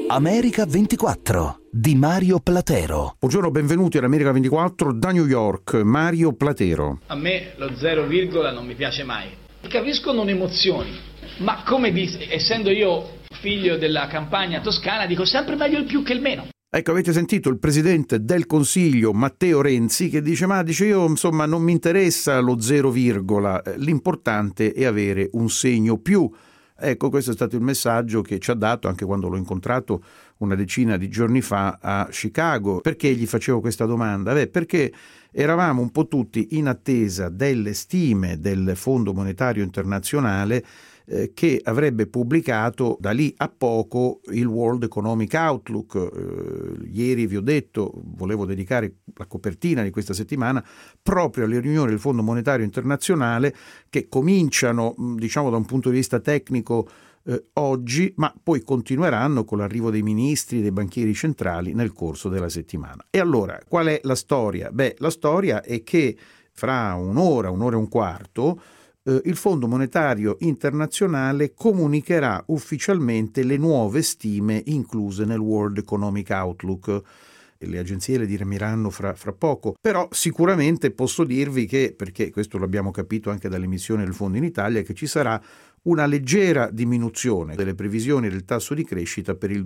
America 24 di Mario Platero. Buongiorno, benvenuti all'America 24 da New York. Mario Platero. A me lo 0, non mi piace mai. Capisco non emozioni, ma come dice, essendo io figlio della campagna toscana, dico sempre meglio il più che il meno. Ecco, avete sentito il presidente del Consiglio Matteo Renzi che dice io insomma non mi interessa lo 0, l'importante è avere un segno più. Ecco, questo è stato il messaggio che ci ha dato anche quando l'ho incontrato una decina di giorni fa a Chicago. Perché gli facevo questa domanda? Perché eravamo un po' tutti in attesa delle stime del Fondo Monetario Internazionale che avrebbe pubblicato da lì a poco il World Economic Outlook. Ieri vi ho detto, volevo dedicare la copertina di questa settimana proprio alle riunioni del Fondo Monetario Internazionale che cominciano, diciamo da un punto di vista tecnico, oggi, ma poi continueranno con l'arrivo dei ministri e dei banchieri centrali nel corso della settimana. E allora, qual è la storia? La storia è che fra un'ora e un quarto, il Fondo Monetario Internazionale comunicherà ufficialmente le nuove stime incluse nel World Economic Outlook. Le agenzie le diranno fra poco, però sicuramente posso dirvi che, perché questo l'abbiamo capito anche dall'emissione del Fondo in Italia, che ci sarà una leggera diminuzione delle previsioni del tasso di crescita per il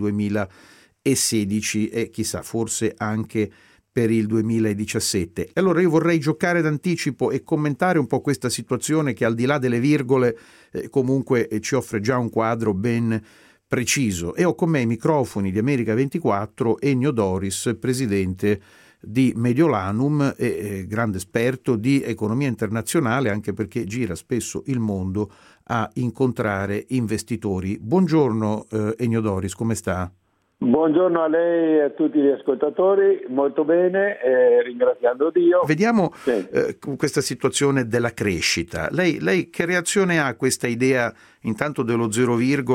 2016 e chissà, forse anche per il 2017. Allora io vorrei giocare d'anticipo e commentare un po' questa situazione che al di là delle virgole comunque ci offre già un quadro ben preciso. E ho con me ai microfoni di America 24 Ennio Doris, presidente di Mediolanum e grande esperto di economia internazionale, anche perché gira spesso il mondo a incontrare investitori. Buongiorno Ennio Doris, come sta? Buongiorno a lei e a tutti gli ascoltatori, molto bene, ringraziando Dio. Vediamo questa situazione della crescita. Lei che reazione ha a questa idea intanto dello 0,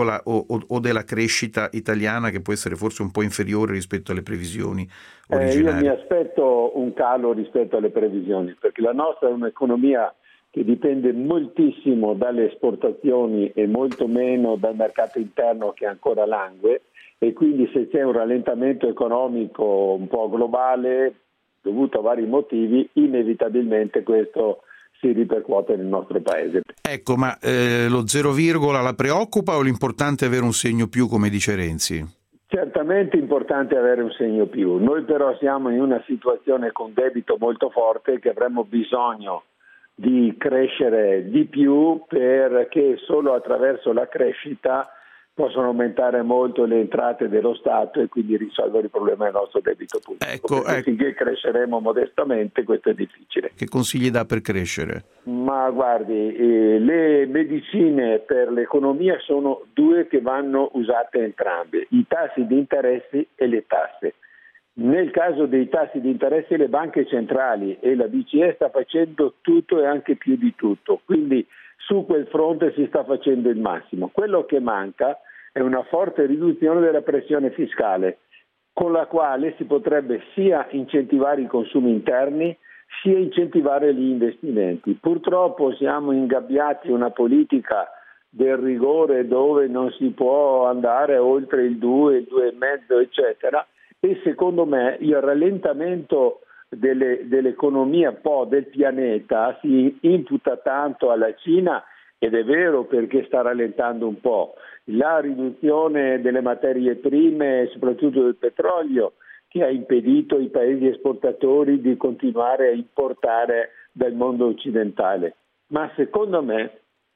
o della crescita italiana che può essere forse un po' inferiore rispetto alle previsioni originarie? Io mi aspetto un calo rispetto alle previsioni, perché la nostra è un'economia che dipende moltissimo dalle esportazioni e molto meno dal mercato interno che ancora langue. E quindi se c'è un rallentamento economico un po' globale dovuto a vari motivi, inevitabilmente questo si ripercuote nel nostro paese. Ecco, ma lo 0, la preoccupa o l'importante è avere un segno più, come dice Renzi? Certamente è importante avere un segno più. Noi però siamo in una situazione con debito molto forte che avremmo bisogno di crescere di più perché solo attraverso la crescita possono aumentare molto le entrate dello Stato e quindi risolvere il problema del nostro debito pubblico. Ecco. Finché cresceremo modestamente questo è difficile. Che consigli dà per crescere? Ma guardi, le medicine per l'economia sono due che vanno usate entrambe, i tassi di interessi e le tasse. Nel caso dei tassi di interesse le banche centrali e la BCE sta facendo tutto e anche più di tutto, quindi su quel fronte si sta facendo il massimo. Quello che manca è una forte riduzione della pressione fiscale, con la quale si potrebbe sia incentivare i consumi interni, sia incentivare gli investimenti. Purtroppo siamo ingabbiati in una politica del rigore dove non si può andare oltre il 2, il 2,5, eccetera, e secondo me il rallentamento dell'economia un po' del pianeta si imputa tanto alla Cina, ed è vero perché sta rallentando un po', la riduzione delle materie prime, soprattutto del petrolio, che ha impedito ai paesi esportatori di continuare a importare dal mondo occidentale. Ma secondo me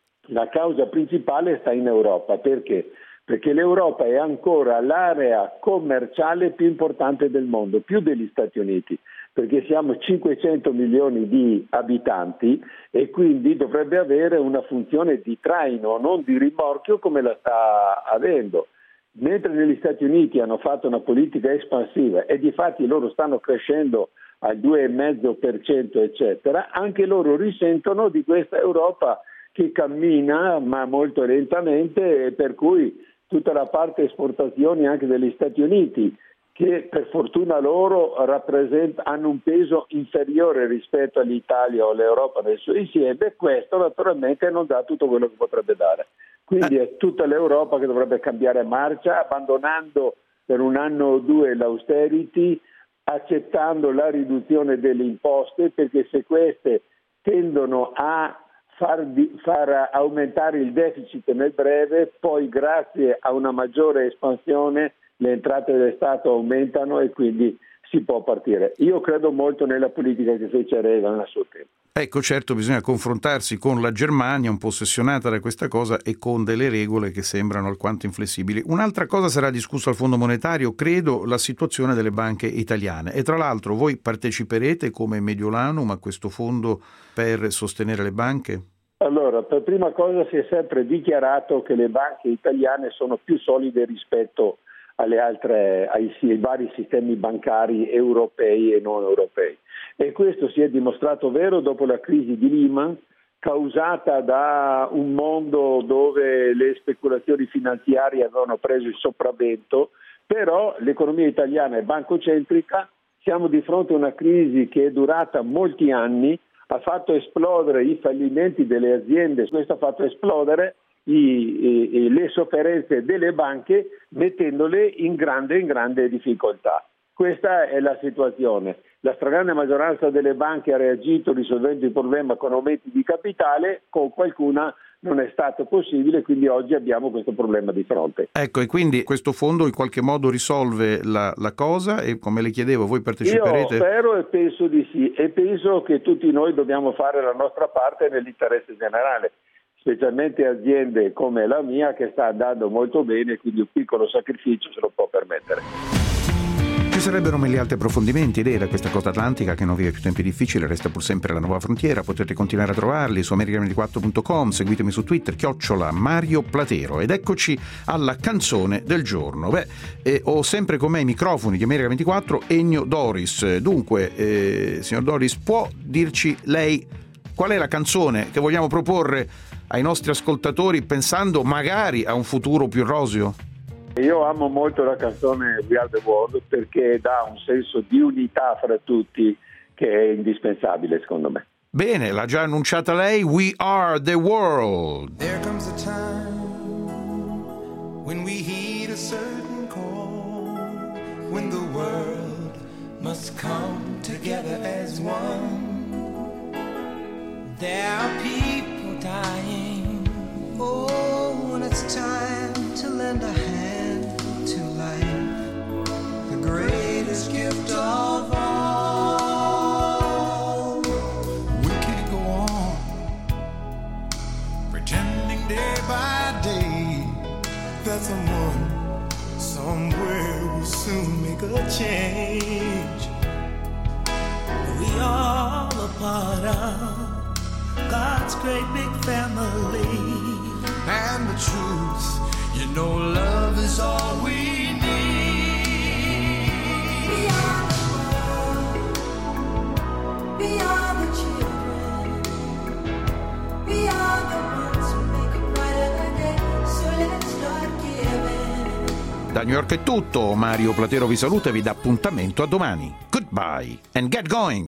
la causa principale sta in Europa. Perché? Perché l'Europa è ancora l'area commerciale più importante del mondo, più degli Stati Uniti, perché siamo 500 milioni di abitanti e quindi dovrebbe avere una funzione di traino, non di rimorchio come la sta avendo. Mentre negli Stati Uniti hanno fatto una politica espansiva e difatti loro stanno crescendo al 2,5%, eccetera, anche loro risentono di questa Europa che cammina ma molto lentamente, e per cui tutta la parte esportazioni anche degli Stati Uniti, che per fortuna loro hanno un peso inferiore rispetto all'Italia o all'Europa nel suo insieme, questo naturalmente non dà tutto quello che potrebbe dare. Quindi è tutta l'Europa che dovrebbe cambiare marcia, abbandonando per un anno o due l'austerity, accettando la riduzione delle imposte, perché se queste tendono a far aumentare il deficit nel breve, poi grazie a una maggiore espansione le entrate del Stato aumentano e quindi si può partire. Io credo molto nella politica che fece Reagan a suo tempo. Ecco, certo, bisogna confrontarsi con la Germania, un po' ossessionata da questa cosa, e con delle regole che sembrano alquanto inflessibili. Un'altra cosa sarà discussa al Fondo Monetario, credo, la situazione delle banche italiane. E tra l'altro voi parteciperete come Mediolanum a questo fondo per sostenere le banche? Allora, per prima cosa si è sempre dichiarato che le banche italiane sono più solide rispetto ai vari sistemi bancari europei e non europei. E questo si è dimostrato vero dopo la crisi di Lehman, causata da un mondo dove le speculazioni finanziarie avevano preso il sopravvento, però l'economia italiana è bancocentrica, siamo di fronte a una crisi che è durata molti anni, ha fatto esplodere i fallimenti delle aziende, questo ha fatto esplodere le sofferenze delle banche, mettendole in grande difficoltà. Questa è la situazione. La stragrande maggioranza delle banche ha reagito risolvendo il problema con aumenti di capitale, con qualcuna non è stato possibile, quindi oggi abbiamo questo problema di fronte. Ecco, e quindi questo fondo in qualche modo risolve la cosa, e come le chiedevo, voi parteciperete? Io spero e penso di sì, e penso che tutti noi dobbiamo fare la nostra parte nell'interesse generale, specialmente aziende come la mia che sta andando molto bene, quindi un piccolo sacrificio se lo può permettere. Ci sarebbero mille altri approfondimenti, idee da questa costa atlantica che non vive più tempi difficili, resta pur sempre la nuova frontiera. Potete continuare a trovarli su america24.com, seguitemi su Twitter, @Mario Platero. Ed eccoci alla canzone del giorno. Ho sempre con me i microfoni di America24 Ennio Doris. Dunque, signor Doris, può dirci lei qual è la canzone che vogliamo proporre ai nostri ascoltatori pensando magari a un futuro più roseo? Io amo molto la canzone We Are The World perché dà un senso di unità fra tutti che è indispensabile secondo me. Bene, l'ha già annunciata lei, We Are The World. There comes a time when we heed a certain call, when the world must come together as one. There are people dying, oh, and it's time to lend a hand to life, the greatest gift of all. We can't go on pretending day by day that someone somewhere will soon make a change. We all a part of God's great big family, and the truth, you know, love is all we need. We are the world, we are the children, we are the ones who make a brighter day, so let's start giving. Da New York è tutto, Mario Platero vi saluta e vi dà appuntamento a domani. Goodbye and get going!